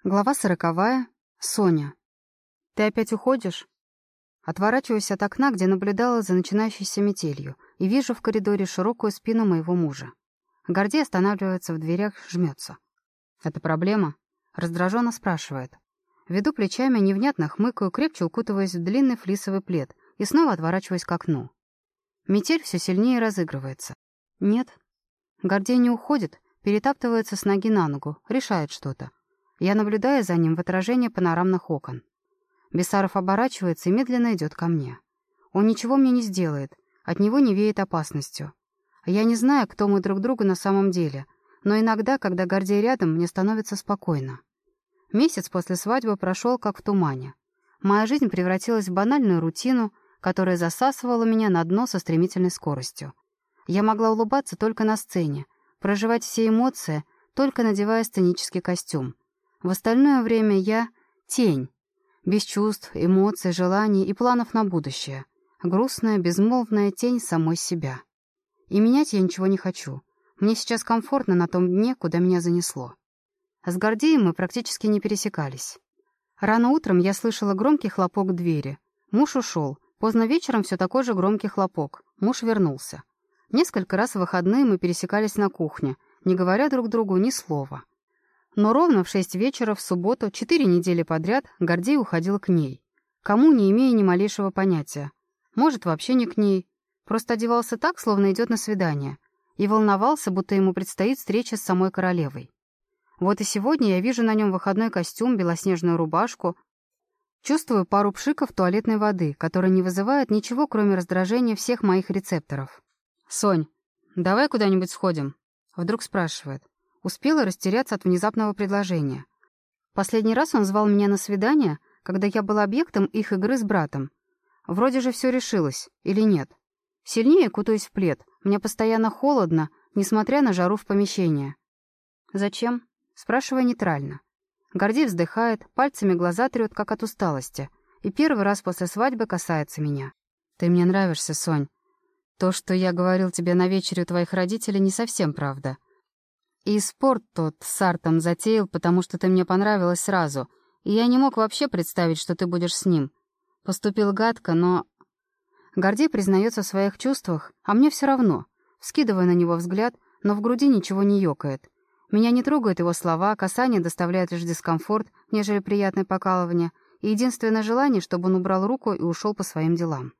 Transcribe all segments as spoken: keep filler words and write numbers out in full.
Глава сороковая. Соня. «Ты опять уходишь?» Отворачиваюсь от окна, где наблюдала за начинающейся метелью, и вижу в коридоре широкую спину моего мужа. Гордей останавливается в дверях, жмется. «Это проблема?» — раздраженно спрашивает. Веду плечами, невнятно хмыкаю, крепче укутываясь в длинный флисовый плед и снова отворачиваюсь к окну. Метель все сильнее разыгрывается. «Нет». Гордей не уходит, перетаптывается с ноги на ногу, решает что-то. Я наблюдаю за ним в отражении панорамных окон. Бесаров оборачивается и медленно идет ко мне. Он ничего мне не сделает, от него не веет опасностью. Я не знаю, кто мы друг другу на самом деле, но иногда, когда Гордей рядом, мне становится спокойно. Месяц после свадьбы прошел как в тумане. Моя жизнь превратилась в банальную рутину, которая засасывала меня на дно со стремительной скоростью. Я могла улыбаться только на сцене, проживать все эмоции, только надевая сценический костюм. В остальное время я — тень, без чувств, эмоций, желаний и планов на будущее. Грустная, безмолвная тень самой себя. И менять я ничего не хочу. Мне сейчас комфортно на том дне, куда меня занесло. С Гордеем мы практически не пересекались. Рано утром я слышала громкий хлопок двери. Муж ушел. Поздно вечером все такой же громкий хлопок. Муж вернулся. Несколько раз в выходные мы пересекались на кухне, не говоря друг другу ни слова. Но ровно в шесть вечера в субботу, четыре недели подряд, Гордей уходил к ней. Кому, не имея ни малейшего понятия. Может, вообще не к ней. Просто одевался так, словно идет на свидание. И волновался, будто ему предстоит встреча с самой королевой. Вот и сегодня я вижу на нем выходной костюм, белоснежную рубашку. Чувствую пару пшиков туалетной воды, которая не вызывает ничего, кроме раздражения всех моих рецепторов. «Сонь, давай куда-нибудь сходим?» Вдруг спрашивает. Успела растеряться от внезапного предложения. Последний раз он звал меня на свидание, когда я была объектом их игры с братом. Вроде же все решилось, или нет? Сильнее кутаюсь в плед, мне постоянно холодно, несмотря на жару в помещении. «Зачем?» — спрашиваю нейтрально. Гордей вздыхает, пальцами глаза трет, как от усталости, и первый раз после свадьбы касается меня. «Ты мне нравишься, Сонь. То, что я говорил тебе на вечере у твоих родителей, не совсем правда. И спорт тот с Артом затеял, потому что ты мне понравилась сразу, и я не мог вообще представить, что ты будешь с ним. Поступил гадко, но...» Гордей признается в своих чувствах, а мне все равно. Вскидываю на него взгляд, но в груди ничего не ёкает. Меня не трогают его слова, касания доставляют лишь дискомфорт, нежели приятное покалывание, и единственное желание, чтобы он убрал руку и ушел по своим делам.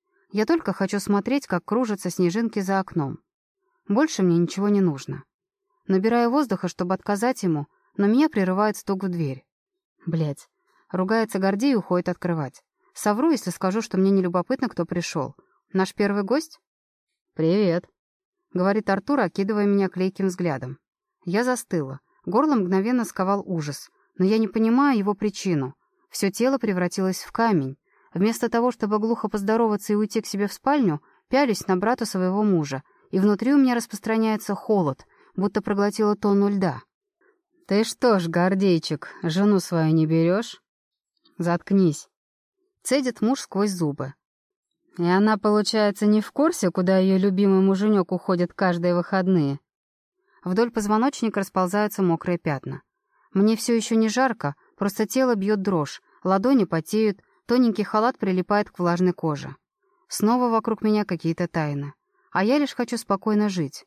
Я только хочу смотреть, как кружатся снежинки за окном. Больше мне ничего не нужно. Набираю воздуха, чтобы отказать ему, но меня прерывает стук в дверь. Блядь. Ругается Гордей и уходит открывать. Совру, если скажу, что мне не любопытно, кто пришел. Наш первый гость? «Привет», — говорит Артур, окидывая меня клейким взглядом. Я застыла. Горло мгновенно сковал ужас, но я не понимаю его причину. Все тело превратилось в камень. Вместо того, чтобы глухо поздороваться и уйти к себе в спальню, пялюсь на брата своего мужа, и внутри у меня распространяется холод, будто проглотила тонну льда. «Ты что ж, Гордейчик, жену свою не берешь?» «Заткнись», — цедит муж сквозь зубы. «И она, получается, не в курсе, куда ее любимый муженек уходит каждые выходные?» Вдоль позвоночника расползаются мокрые пятна. Мне все еще не жарко, просто тело бьет дрожь, ладони потеют, тоненький халат прилипает к влажной коже. Снова вокруг меня какие-то тайны, а я лишь хочу спокойно жить.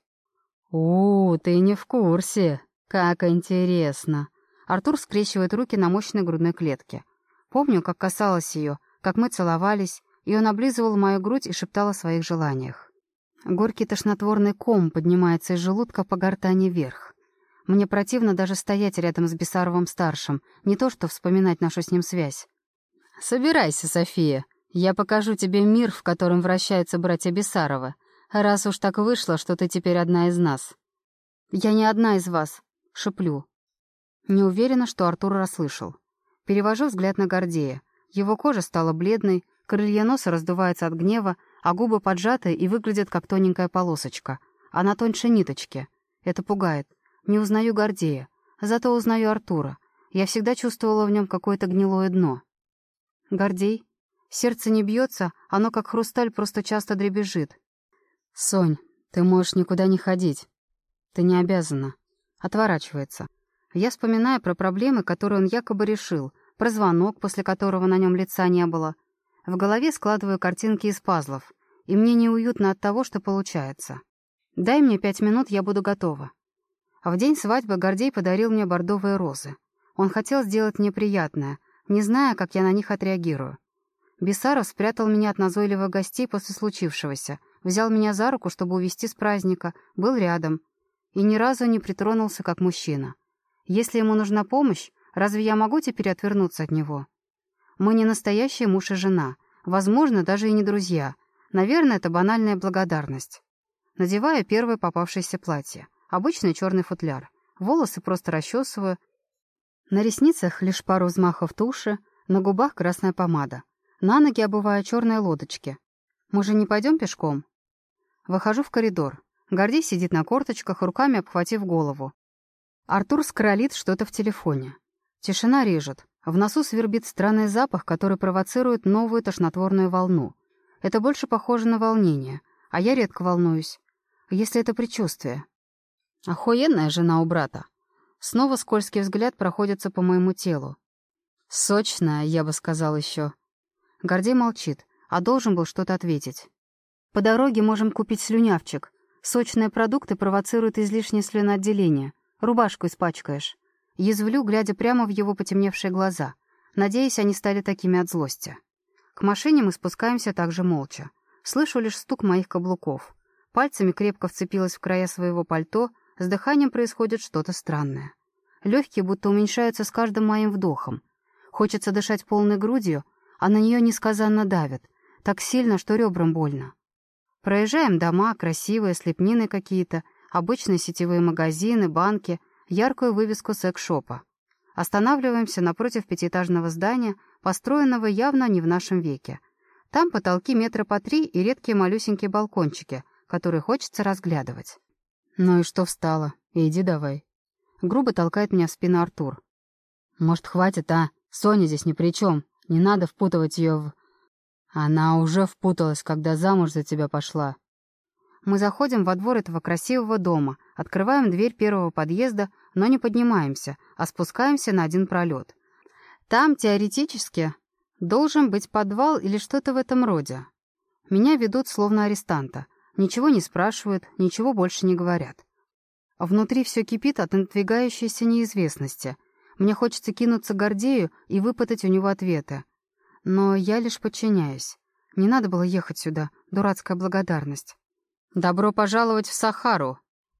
«У, ты не в курсе. Как интересно!» Артур скрещивает руки на мощной грудной клетке. Помню, как касалась ее, как мы целовались, и он облизывал мою грудь и шептал о своих желаниях. Горький тошнотворный ком поднимается из желудка по гортани вверх. Мне противно даже стоять рядом с Бесаровым-старшим, не то что вспоминать нашу с ним связь. «Собирайся, София. Я покажу тебе мир, в котором вращаются братья Бесаровы. Раз уж так вышло, что ты теперь одна из нас». «Я не одна из вас», — шеплю. Не уверена, что Артур расслышал. Перевожу взгляд на Гордея. Его кожа стала бледной, крылья носа раздуваются от гнева, а губы поджаты и выглядят как тоненькая полосочка. Она тоньше ниточки. Это пугает. Не узнаю Гордея. Зато узнаю Артура. Я всегда чувствовала в нем какое-то гнилое дно. «Гордей?» Сердце не бьется, оно как хрусталь просто часто дребезжит. «Сонь, ты можешь никуда не ходить. Ты не обязана». Отворачивается. Я вспоминаю про проблемы, которые он якобы решил, про звонок, после которого на нем лица не было. В голове складываю картинки из пазлов, и мне неуютно от того, что получается. Дай мне пять минут, я буду готова. В день свадьбы Гордей подарил мне бордовые розы. Он хотел сделать мне приятное, не зная, как я на них отреагирую. Бессаров спрятал меня от назойливых гостей после случившегося, взял меня за руку, чтобы увезти с праздника, был рядом и ни разу не притронулся как мужчина. Если ему нужна помощь, разве я могу теперь отвернуться от него? Мы не настоящий муж и жена, возможно, даже и не друзья. Наверное, это банальная благодарность. Надеваю первое попавшееся платье, обычный черный футляр, волосы просто расчесываю, на ресницах лишь пару взмахов туши, на губах красная помада. На ноги обуваю черные лодочки. Мы же не пойдем пешком? Выхожу в коридор. Гордей сидит на корточках, руками обхватив голову. Артур скроллит что-то в телефоне. Тишина режет. В носу свербит странный запах, который провоцирует новую тошнотворную волну. Это больше похоже на волнение, а я редко волнуюсь. Если это предчувствие. Охуенная жена у брата. Снова скользкий взгляд проходится по моему телу. Сочная, я бы сказал еще. Гордей молчит, а должен был что-то ответить. По дороге можем купить слюнявчик. Сочные продукты провоцируют излишнее слюноотделение. Рубашку испачкаешь. Язвлю, глядя прямо в его потемневшие глаза. Надеюсь, они стали такими от злости. К машине мы спускаемся также молча. Слышу лишь стук моих каблуков. Пальцами крепко вцепилась в края своего пальто, с дыханием происходит что-то странное. Легкие будто уменьшаются с каждым моим вдохом. Хочется дышать полной грудью, а на нее несказанно давят, так сильно, что ребрам больно. Проезжаем дома, красивые, с лепниной какие-то, обычные сетевые магазины, банки, яркую вывеску секс-шопа. Останавливаемся напротив пятиэтажного здания, построенного явно не в нашем веке. Там потолки метра по три и редкие малюсенькие балкончики, которые хочется разглядывать. «Ну и что встала? Иди давай». Грубо толкает меня в спину Артур. «Может, хватит, а? Соня здесь ни при чем. Не надо впутывать ее в...» «Она уже впуталась, когда замуж за тебя пошла». Мы заходим во двор этого красивого дома, открываем дверь первого подъезда, но не поднимаемся, а спускаемся на один пролет. Там, теоретически, должен быть подвал или что-то в этом роде. Меня ведут словно арестанта. Ничего не спрашивают, ничего больше не говорят. Внутри все кипит от надвигающейся неизвестности. Мне хочется кинуться к Гордею и выпытать у него ответы. Но я лишь подчиняюсь. Не надо было ехать сюда, дурацкая благодарность. Добро пожаловать в Сахару.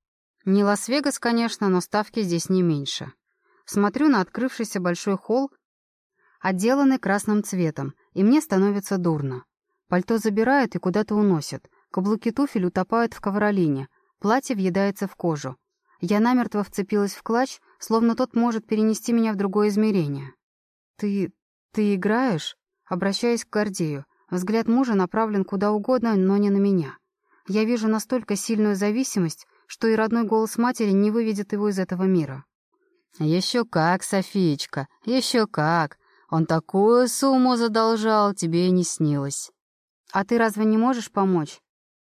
Не Лас-Вегас, конечно, но ставки здесь не меньше. Смотрю на открывшийся большой холл, отделанный красным цветом, и мне становится дурно. Пальто забирают и куда-то уносят. Каблуки туфель утопают в ковролине, платье въедается в кожу. Я намертво вцепилась в клатч, словно тот может перенести меня в другое измерение. «Ты... ты играешь?» Обращаюсь к Гордею. Взгляд мужа направлен куда угодно, но не на меня. Я вижу настолько сильную зависимость, что и родной голос матери не выведет его из этого мира. «Еще как, Софиечка, еще как! Он такую сумму задолжал, тебе и не снилось». «А ты разве не можешь помочь?»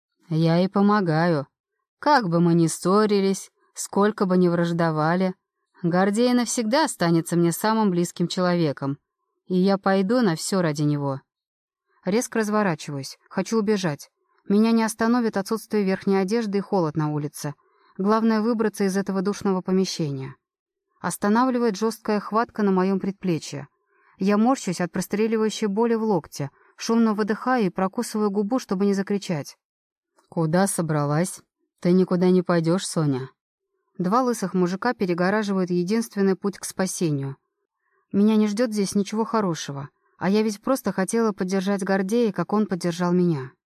«Я и помогаю. Как бы мы ни ссорились, сколько бы ни враждовали, Гордей навсегда останется мне самым близким человеком, и я пойду на все ради него». Резко разворачиваюсь, хочу убежать. Меня не остановит отсутствие верхней одежды и холод на улице. Главное — выбраться из этого душного помещения. Останавливает жесткая хватка на моем предплечье. Я морщусь от простреливающей боли в локте, шумно выдыхаю и прокусываю губу, чтобы не закричать. «Куда собралась? Ты никуда не пойдешь, Соня». Два лысых мужика перегораживают единственный путь к спасению. Меня не ждет здесь ничего хорошего, а я ведь просто хотела поддержать Гордея, как он поддержал меня.